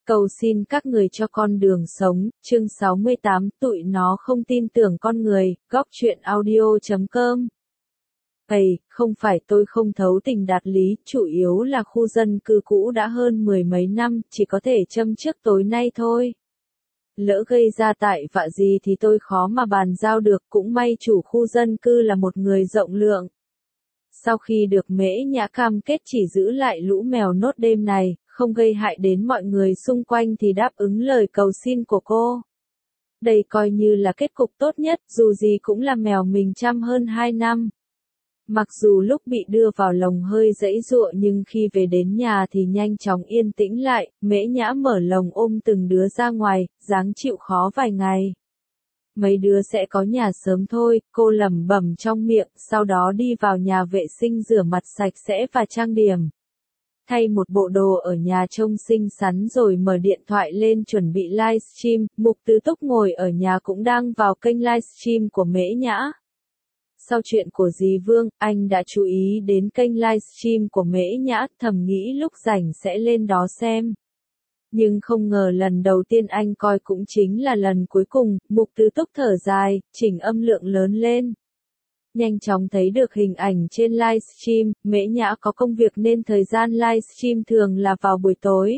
Cầu xin các người cho con đường sống, chương 68, tụi nó không tin tưởng con người, góc truyện audio.com. Không phải tôi không thấu tình đạt lý, chủ yếu là khu dân cư cũ đã hơn mười mấy năm, chỉ có thể châm trước tối nay thôi. Lỡ gây ra tại vạ gì thì tôi khó mà bàn giao được, cũng may chủ khu dân cư là một người rộng lượng. Sau khi được Mễ Nhã cam kết chỉ giữ lại lũ mèo nốt đêm này, không gây hại đến mọi người xung quanh thì đáp ứng lời cầu xin của cô. Đây coi như là kết cục tốt nhất, dù gì cũng là mèo mình chăm hơn 2 năm. Mặc dù lúc bị đưa vào lồng hơi giãy giụa nhưng khi về đến nhà thì nhanh chóng yên tĩnh lại, Mễ Nhã mở lồng ôm từng đứa ra ngoài, ráng chịu khó vài ngày. Mấy đứa sẽ có nhà sớm thôi, cô lẩm bẩm trong miệng, sau đó đi vào nhà vệ sinh rửa mặt sạch sẽ và trang điểm. Thay một bộ đồ ở nhà trông xinh xắn rồi mở điện thoại lên chuẩn bị livestream, Mục Tứ Túc ngồi ở nhà cũng đang vào kênh livestream của Mễ Nhã. Sau chuyện của dì Vương, anh đã chú ý đến kênh livestream của Mễ Nhã, thầm nghĩ lúc rảnh sẽ lên đó xem. Nhưng không ngờ lần đầu tiên anh coi cũng chính là lần cuối cùng, Mục Tứ Túc thở dài, chỉnh âm lượng lớn lên. Nhanh chóng thấy được hình ảnh trên livestream, Mễ Nhã có công việc nên thời gian livestream thường là vào buổi tối.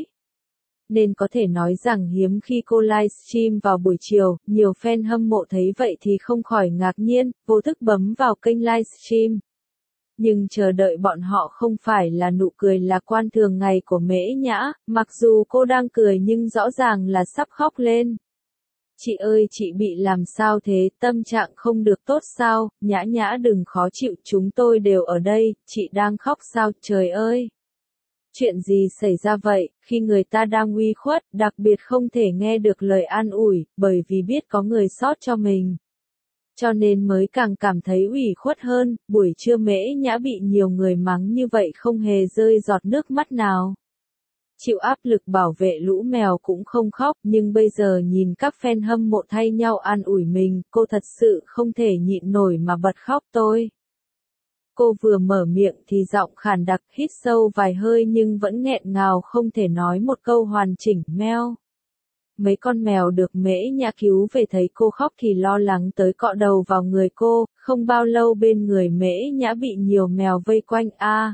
Nên có thể nói rằng hiếm khi cô livestream vào buổi chiều, nhiều fan hâm mộ thấy vậy thì không khỏi ngạc nhiên, vô thức bấm vào kênh livestream. Nhưng chờ đợi bọn họ không phải là nụ cười lạc quan thường ngày của Mễ Nhã, mặc dù cô đang cười nhưng rõ ràng là sắp khóc lên. Chị ơi chị bị làm sao thế, tâm trạng không được tốt sao, Nhã Nhã đừng khó chịu, chúng tôi đều ở đây, chị đang khóc sao, trời ơi. Chuyện gì xảy ra vậy, khi người ta đang uy khuất, đặc biệt không thể nghe được lời an ủi, bởi vì biết có người sót cho mình. Cho nên mới càng cảm thấy ủy khuất hơn, buổi trưa Mễ Nhã bị nhiều người mắng như vậy không hề rơi giọt nước mắt nào. Chịu áp lực bảo vệ lũ mèo cũng không khóc, nhưng bây giờ nhìn các fan hâm mộ thay nhau an ủi mình, cô thật sự không thể nhịn nổi mà bật khóc tôi. Cô vừa mở miệng thì giọng khàn đặc, hít sâu vài hơi nhưng vẫn nghẹn ngào không thể nói một câu hoàn chỉnh, meo. Mấy con mèo được Mễ Nhã cứu về thấy cô khóc thì lo lắng tới cọ đầu vào người cô, không bao lâu bên người Mễ Nhã bị nhiều mèo vây quanh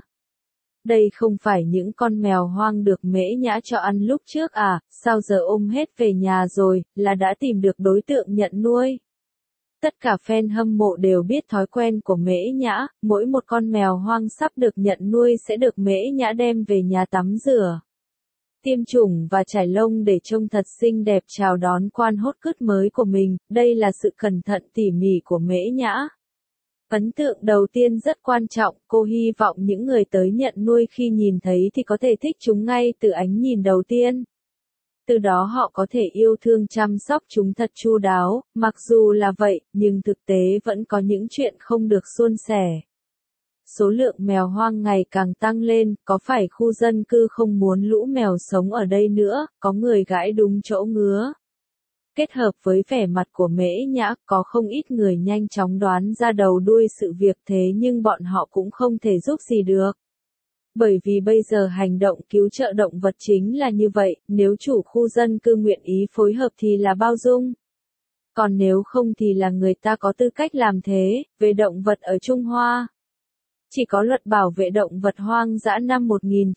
Đây không phải những con mèo hoang được Mễ Nhã cho ăn lúc trước à, sao giờ ôm hết về nhà rồi, là đã tìm được đối tượng nhận nuôi. Tất cả fan hâm mộ đều biết thói quen của Mễ Nhã, mỗi một con mèo hoang sắp được nhận nuôi sẽ được Mễ Nhã đem về nhà tắm rửa, tiêm chủng và chải lông để trông thật xinh đẹp chào đón quan hốt cứt mới của mình, đây là sự cẩn thận tỉ mỉ của Mễ Nhã. Ấn tượng đầu tiên rất quan trọng, cô hy vọng những người tới nhận nuôi khi nhìn thấy thì có thể thích chúng ngay từ ánh nhìn đầu tiên. Từ đó họ có thể yêu thương chăm sóc chúng thật chu đáo, mặc dù là vậy, nhưng thực tế vẫn có những chuyện không được suôn sẻ. Số lượng mèo hoang ngày càng tăng lên, có phải khu dân cư không muốn lũ mèo sống ở đây nữa, có người gãi đúng chỗ ngứa. Kết hợp với vẻ mặt của Mễ Nhã, có không ít người nhanh chóng đoán ra đầu đuôi sự việc thế nhưng bọn họ cũng không thể giúp gì được. Bởi vì bây giờ hành động cứu trợ động vật chính là như vậy, nếu chủ khu dân cư nguyện ý phối hợp thì là bao dung. Còn nếu không thì là người ta có tư cách làm thế, về động vật ở Trung Hoa. Chỉ có luật bảo vệ động vật hoang dã năm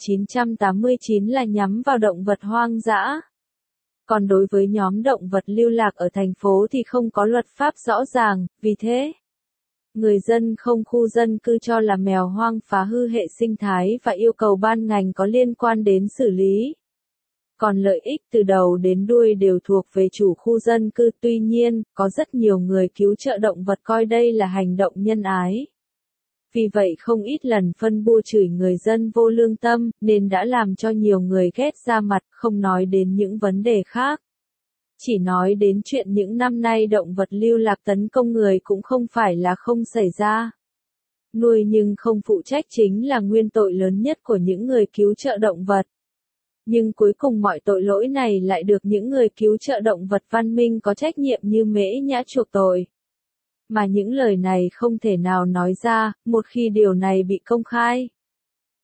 1989 là nhắm vào động vật hoang dã. Còn đối với nhóm động vật lưu lạc ở thành phố thì không có luật pháp rõ ràng, vì thế, người dân không khu dân cư cho là mèo hoang phá hư hệ sinh thái và yêu cầu ban ngành có liên quan đến xử lý. Còn lợi ích từ đầu đến đuôi đều thuộc về chủ khu dân cư, tuy nhiên, có rất nhiều người cứu trợ động vật coi đây là hành động nhân ái. Vì vậy không ít lần phân bua chửi người dân vô lương tâm, nên đã làm cho nhiều người ghét ra mặt, không nói đến những vấn đề khác. Chỉ nói đến chuyện những năm nay động vật lưu lạc tấn công người cũng không phải là không xảy ra. Nuôi nhưng không phụ trách chính là nguyên tội lớn nhất của những người cứu trợ động vật. Nhưng cuối cùng mọi tội lỗi này lại được những người cứu trợ động vật văn minh có trách nhiệm như Mễ Nhã chuộc tội. Mà những lời này không thể nào nói ra, một khi điều này bị công khai.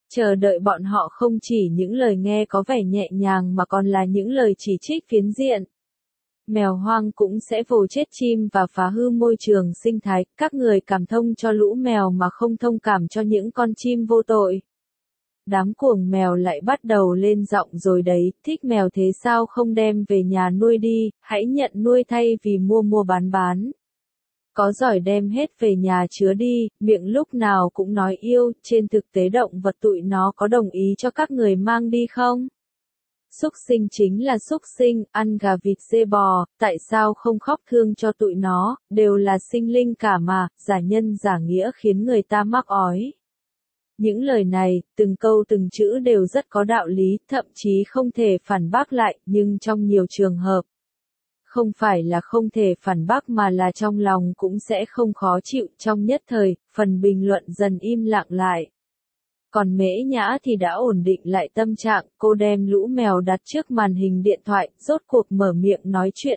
Chờ đợi bọn họ không chỉ những lời nghe có vẻ nhẹ nhàng mà còn là những lời chỉ trích phiến diện. Mèo hoang cũng sẽ vồ chết chim và phá hư môi trường sinh thái, các người cảm thông cho lũ mèo mà không thông cảm cho những con chim vô tội. Đám cuồng mèo lại bắt đầu lên giọng rồi đấy, thích mèo thế sao không đem về nhà nuôi đi, hãy nhận nuôi thay vì mua mua bán. Có giỏi đem hết về nhà chứa đi, miệng lúc nào cũng nói yêu, trên thực tế động vật tụi nó có đồng ý cho các người mang đi không? Súc sinh chính là súc sinh, ăn gà vịt dê bò, tại sao không khóc thương cho tụi nó, đều là sinh linh cả mà, giả nhân giả nghĩa khiến người ta mắc ói. Những lời này, từng câu từng chữ đều rất có đạo lý, thậm chí không thể phản bác lại, nhưng trong nhiều trường hợp, không phải là không thể phản bác mà là trong lòng cũng sẽ không khó chịu. Trong nhất thời, phần bình luận dần im lặng lại. Còn Mễ Nhã thì đã ổn định lại tâm trạng, cô đem lũ mèo đặt trước màn hình điện thoại, rốt cuộc mở miệng nói chuyện.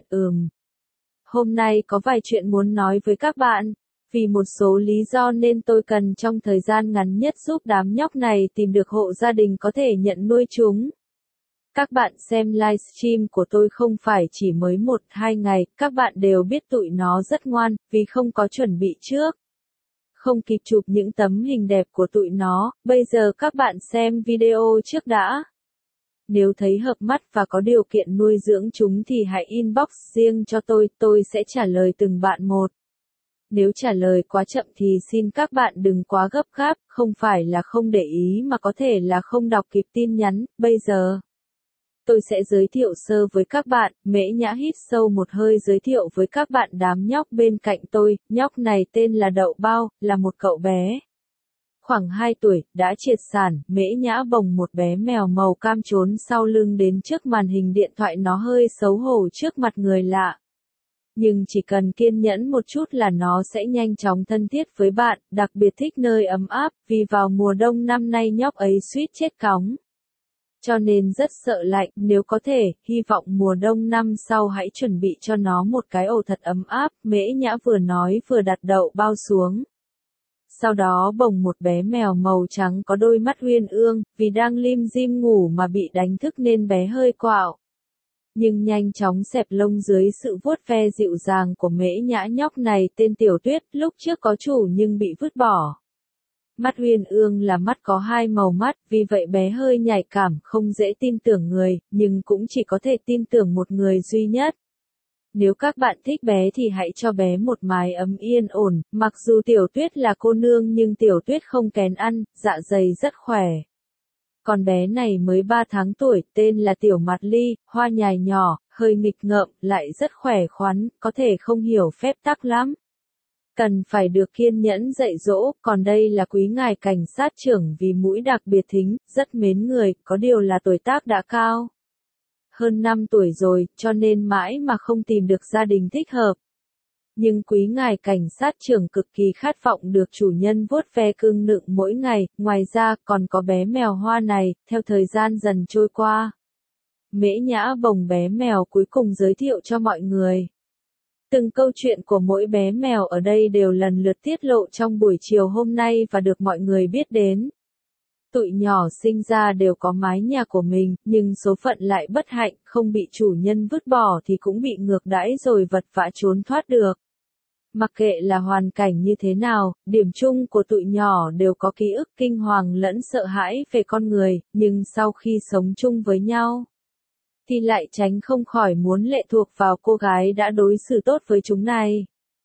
Hôm nay có vài chuyện muốn nói với các bạn. Vì một số lý do nên tôi cần trong thời gian ngắn nhất giúp đám nhóc này tìm được hộ gia đình có thể nhận nuôi chúng. Các bạn xem livestream của tôi không phải chỉ mới 1-2 ngày, các bạn đều biết tụi nó rất ngoan, vì không có chuẩn bị trước. Không kịp chụp những tấm hình đẹp của tụi nó, bây giờ các bạn xem video trước đã. Nếu thấy hợp mắt và có điều kiện nuôi dưỡng chúng thì hãy inbox riêng cho tôi sẽ trả lời từng bạn một. Nếu trả lời quá chậm thì xin các bạn đừng quá gấp gáp, không phải là không để ý mà có thể là không đọc kịp tin nhắn. Bây giờ, tôi sẽ giới thiệu sơ với các bạn. Mễ Nhã hít sâu một hơi giới thiệu với các bạn đám nhóc bên cạnh tôi. Nhóc này tên là Đậu Bao, là một cậu bé khoảng 2 tuổi, đã triệt sản. Mễ Nhã bồng một bé mèo màu cam trốn sau lưng đến trước màn hình điện thoại, nó hơi xấu hổ trước mặt người lạ. Nhưng chỉ cần kiên nhẫn một chút là nó sẽ nhanh chóng thân thiết với bạn, đặc biệt thích nơi ấm áp, vì vào mùa đông năm nay nhóc ấy suýt chết cóng. Cho nên rất sợ lạnh, nếu có thể, hy vọng mùa đông năm sau hãy chuẩn bị cho nó một cái ổ thật ấm áp. Mễ Nhã vừa nói vừa đặt Đậu Bao xuống. Sau đó bồng một bé mèo màu trắng có đôi mắt uyên ương, vì đang lim dim ngủ mà bị đánh thức nên bé hơi quạo. Nhưng nhanh chóng xẹp lông dưới sự vuốt ve dịu dàng của Mễ Nhã. Nhóc này tên Tiểu Tuyết, lúc trước có chủ nhưng bị vứt bỏ. Mắt uyên ương là mắt có hai màu mắt, vì vậy bé hơi nhạy cảm, không dễ tin tưởng người, nhưng cũng chỉ có thể tin tưởng một người duy nhất. Nếu các bạn thích bé thì hãy cho bé một mái ấm yên ổn, mặc dù Tiểu Tuyết là cô nương nhưng Tiểu Tuyết không kén ăn, dạ dày rất khỏe. Con bé này mới 3 tháng tuổi, tên là Tiểu Mặt Ly, hoa nhài nhỏ, hơi nghịch ngợm, lại rất khỏe khoắn, có thể không hiểu phép tắc lắm. Cần phải được kiên nhẫn dạy dỗ, còn đây là quý ngài cảnh sát trưởng vì mũi đặc biệt thính, rất mến người, có điều là tuổi tác đã cao. Hơn 5 tuổi rồi, cho nên mãi mà không tìm được gia đình thích hợp. Nhưng quý ngài cảnh sát trưởng cực kỳ khát vọng được chủ nhân vuốt ve cưng nựng mỗi ngày, ngoài ra còn có bé mèo hoa này. Theo thời gian dần trôi qua, Mễ Nhã bồng bé mèo cuối cùng giới thiệu cho mọi người. Từng câu chuyện của mỗi bé mèo ở đây đều lần lượt tiết lộ trong buổi chiều hôm nay và được mọi người biết đến. Tụi nhỏ sinh ra đều có mái nhà của mình, nhưng số phận lại bất hạnh, không bị chủ nhân vứt bỏ thì cũng bị ngược đãi rồi vật vã trốn thoát được. Mặc kệ là hoàn cảnh như thế nào, điểm chung của tụi nhỏ đều có ký ức kinh hoàng lẫn sợ hãi về con người, nhưng sau khi sống chung với nhau, thì lại tránh không khỏi muốn lệ thuộc vào cô gái đã đối xử tốt với chúng này.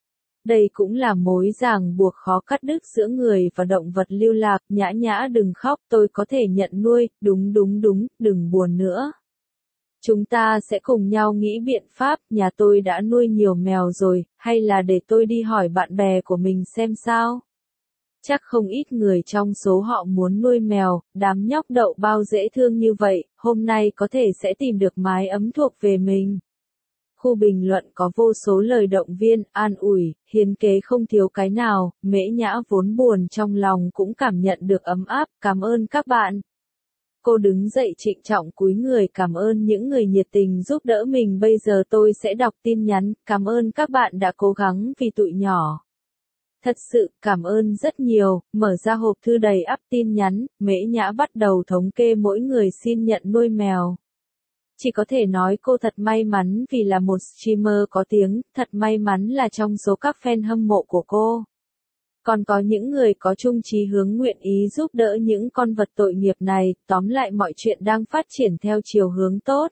Đây cũng là mối ràng buộc khó cắt đứt giữa người và động vật lưu lạc. Nhã Nhã đừng khóc, tôi có thể nhận nuôi, đúng, đừng buồn nữa. Chúng ta sẽ cùng nhau nghĩ biện pháp, nhà tôi đã nuôi nhiều mèo rồi, hay là để tôi đi hỏi bạn bè của mình xem sao? Chắc không ít người trong số họ muốn nuôi mèo. Đám nhóc Đậu Bao dễ thương như vậy, hôm nay có thể sẽ tìm được mái ấm thuộc về mình. Khu bình luận có vô số lời động viên, an ủi, hiến kế không thiếu cái nào. Mễ Nhã vốn buồn trong lòng cũng cảm nhận được ấm áp, cảm ơn các bạn. Cô đứng dậy trịnh trọng cúi người cảm ơn những người nhiệt tình giúp đỡ mình. Bây giờ tôi sẽ đọc tin nhắn, cảm ơn các bạn đã cố gắng vì tụi nhỏ. Thật sự, cảm ơn rất nhiều, mở ra hộp thư đầy ắp tin nhắn, Mễ Nhã bắt đầu thống kê mỗi người xin nhận nuôi mèo. Chỉ có thể nói cô thật may mắn vì là một streamer có tiếng, thật may mắn là trong số các fan hâm mộ của cô. Còn có những người có chung chí hướng nguyện ý giúp đỡ những con vật tội nghiệp này, tóm lại mọi chuyện đang phát triển theo chiều hướng tốt.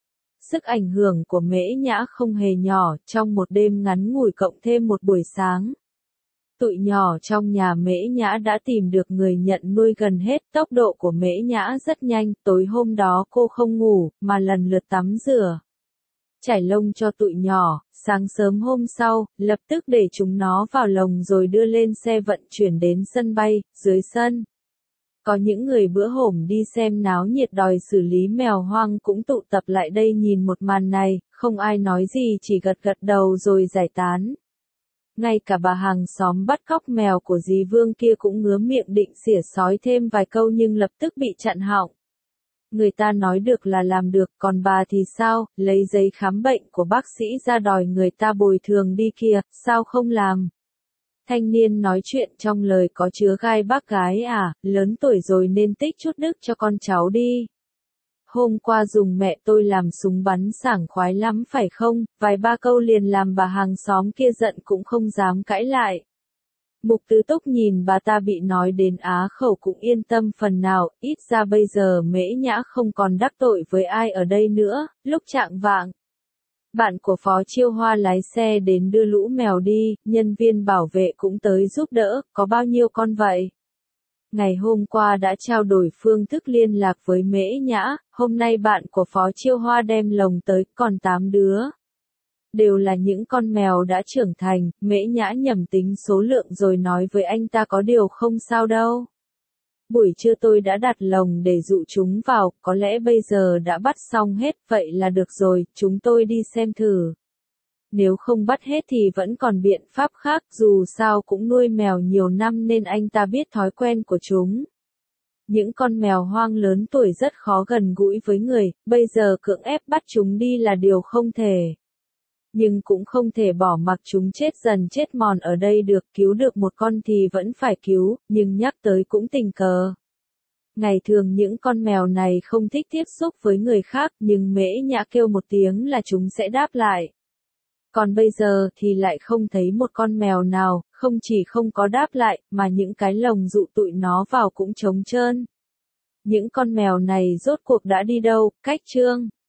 Sức ảnh hưởng của Mễ Nhã không hề nhỏ, trong một đêm ngắn ngủi cộng thêm một buổi sáng. Tụi nhỏ trong nhà Mễ Nhã đã tìm được người nhận nuôi gần hết, tốc độ của Mễ Nhã rất nhanh, tối hôm đó cô không ngủ, mà lần lượt tắm rửa. Chải lông cho tụi nhỏ, sáng sớm hôm sau, lập tức để chúng nó vào lồng rồi đưa lên xe vận chuyển đến sân bay, dưới sân. Có những người bữa hổm đi xem náo nhiệt đòi xử lý mèo hoang cũng tụ tập lại đây nhìn một màn này, không ai nói gì chỉ gật gật đầu rồi giải tán. Ngay cả bà hàng xóm bắt cóc mèo của dì Vương kia cũng ngứa miệng định xỉa xói thêm vài câu nhưng lập tức bị chặn họng. Người ta nói được là làm được, còn bà thì sao, lấy giấy khám bệnh của bác sĩ ra đòi người ta bồi thường đi kìa, sao không làm? Thanh niên nói chuyện trong lời có chứa gai bác gái à, lớn tuổi rồi nên tích chút đức cho con cháu đi. Hôm qua dùng mẹ tôi làm súng bắn sảng khoái lắm phải không, vài ba câu liền làm bà hàng xóm kia giận cũng không dám cãi lại. Mục Tứ Túc nhìn bà ta bị nói đến á khẩu cũng yên tâm phần nào, ít ra bây giờ Mễ Nhã không còn đắc tội với ai ở đây nữa, lúc chạng vạng. Bạn của Phó Chiêu Hoa lái xe đến đưa lũ mèo đi, nhân viên bảo vệ cũng tới giúp đỡ, có bao nhiêu con vậy? Ngày hôm qua đã trao đổi phương thức liên lạc với Mễ Nhã, hôm nay bạn của Phó Chiêu Hoa đem lồng tới, còn 8 đứa. Đều là những con mèo đã trưởng thành, Mễ Nhã nhẩm tính số lượng rồi nói với anh ta có điều không sao đâu. Buổi trưa tôi đã đặt lồng để dụ chúng vào, có lẽ bây giờ đã bắt xong hết, vậy là được rồi, chúng tôi đi xem thử. Nếu không bắt hết thì vẫn còn biện pháp khác, dù sao cũng nuôi mèo nhiều năm nên anh ta biết thói quen của chúng. Những con mèo hoang lớn tuổi rất khó gần gũi với người, bây giờ cưỡng ép bắt chúng đi là điều không thể. Nhưng cũng không thể bỏ mặc chúng chết dần chết mòn ở đây được, cứu được một con thì vẫn phải cứu, nhưng nhắc tới cũng tình cờ. Ngày thường những con mèo này không thích tiếp xúc với người khác, nhưng Mễ Nhã kêu một tiếng là chúng sẽ đáp lại. Còn bây giờ thì lại không thấy một con mèo nào, không chỉ không có đáp lại, mà những cái lồng dụ tụi nó vào cũng trống trơn. Những con mèo này rốt cuộc đã đi đâu, cách chương.